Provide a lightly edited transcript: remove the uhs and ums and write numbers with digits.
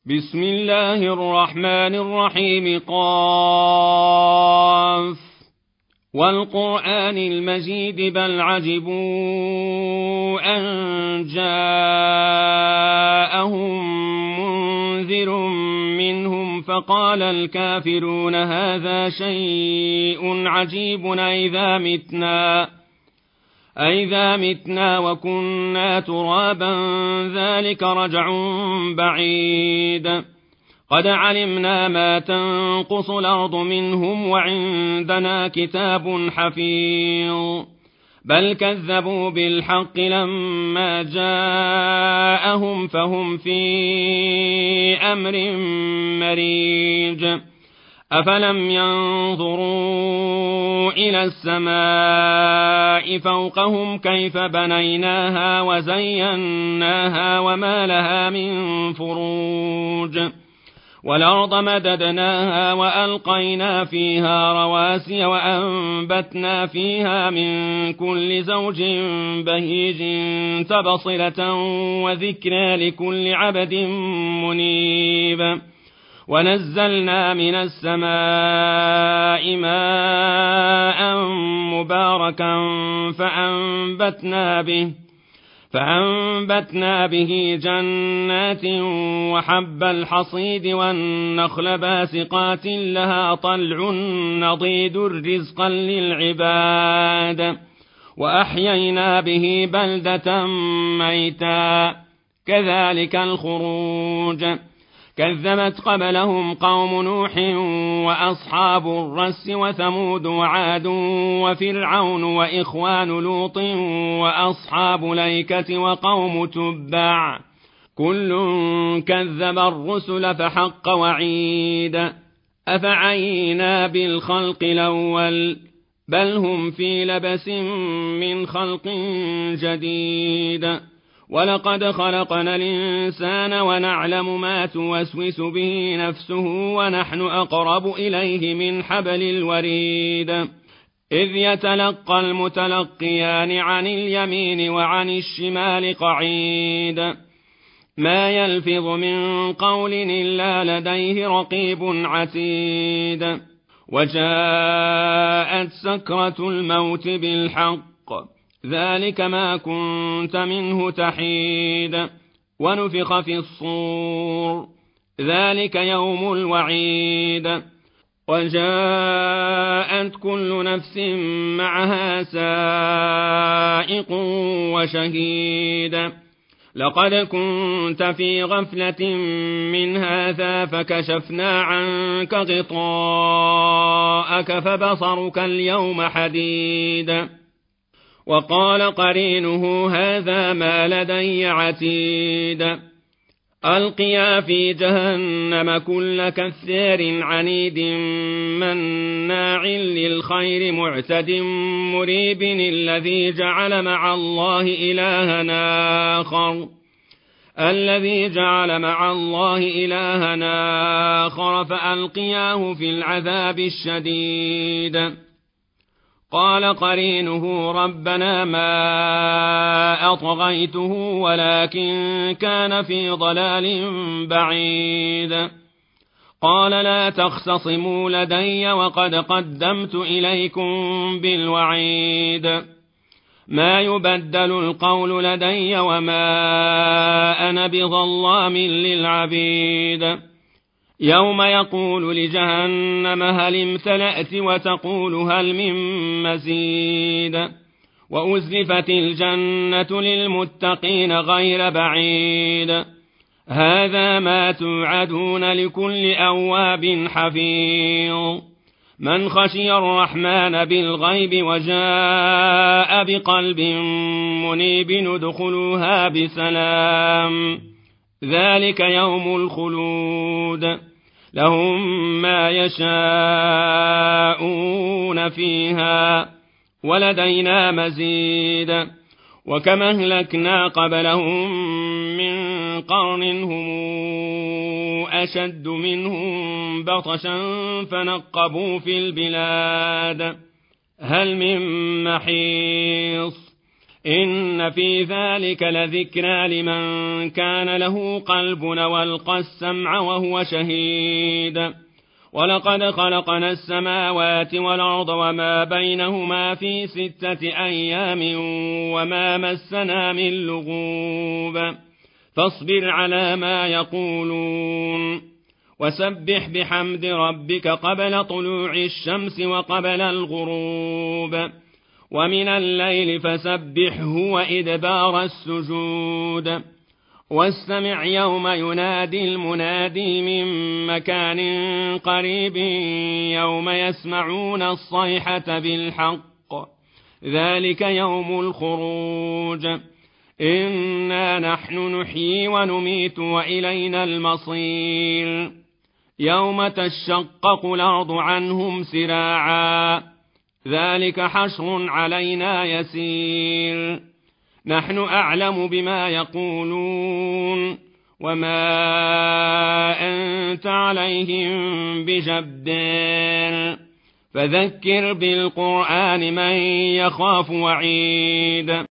بسم الله الرحمن الرحيم قاف والقرآن المجيد بل عجبوا أن جاءهم منذر منهم فقال الكافرون هذا شيء عجيب أئذا متنا وكنا ترابا ذلك رجع بعيد قد علمنا ما تنقص الأرض منهم وعندنا كتاب حفيظ بل كذبوا بالحق لما جاءهم فهم في أمر مريج أفلم ينظروا إلى السماء فوقهم كيف بنيناها وزيناها وما لها من فروج والأرض مددناها وألقينا فيها رواسي وأنبتنا فيها من كل زوج بهيج تبصرة وذكرى لكل عبد منيب ونزلنا من السماء ماء مباركا فأنبتنا به جنات وحب الحصيد والنخل باسقات لها طلع نضيد رزقا للعباد وأحيينا به بلدة ميتا كذلك الخروج كذبت قبلهم قوم نوح وأصحاب الرس وثمود وعاد وفرعون وإخوان لوط وأصحاب ليكة وقوم تبع كل كذب الرسل فحق وعيد أفعينا بالخلق الأول بل هم في لبس من خلق جديد ولقد خلقنا الإنسان ونعلم ما توسوس به نفسه ونحن أقرب إليه من حبل الوريد إذ يتلقى المتلقيان عن اليمين وعن الشمال قعيد ما يلفظ من قول إلا لديه رقيب عتيد وجاءت سكرة الموت بالحق ذلك ما كنت منه تحيد ونفخ في الصور ذلك يوم الوعيد وجاءت كل نفس معها سائق وشهيد لقد كنت في غفلة من هذا فكشفنا عنك غطاءك فبصرك اليوم حديد وقال قرينه هذا ما لدي عتيد ألقيا في جهنم كل كثير عنيد مناع للخير معتد مريب الذي جعل مع الله إلهنا آخر فألقياه في العذاب الشديد قال قرينه ربنا ما أطغيته ولكن كان في ضلال بعيد قال لا تختصموا لدي وقد قدمت إليكم بالوعيد ما يبدل القول لدي وما أنا بظلام للعبيد يوم يقول لجهنم هل امتلأت وتقول هل من مزيد وأزلفت الجنة للمتقين غير بعيد هذا ما توعدون لكل أواب حفيظ من خشي الرحمن بالغيب وجاء بقلب منيب ادخلوها بسلام ذلك يوم الخلود لهم ما يشاءون فيها ولدينا مزيد وكما أهلكنا قبلهم من قرن هم أشد منهم بطشا فنقبوا في البلاد هل من محيص إن في ذلك لذكرى لمن كان له قلب والقى السمع وهو شهيد ولقد خلقنا السماوات والأرض وما بينهما في 6 أيام وما مسنا من لغوب فاصبر على ما يقولون وسبح بحمد ربك قبل طلوع الشمس وقبل الغروب ومن الليل فسبحه وإدبار السجود واستمع يوم ينادي المنادي من مكان قريب يوم يسمعون الصيحة بالحق ذلك يوم الخروج إنا نحن نحيي ونميت وإلينا المصير يوم تشقق الأرض عنهم سراعا ذلك حشر علينا يسير نحن أعلم بما يقولون وما أنت عليهم بجبار فذكر بالقرآن من يخاف وعيد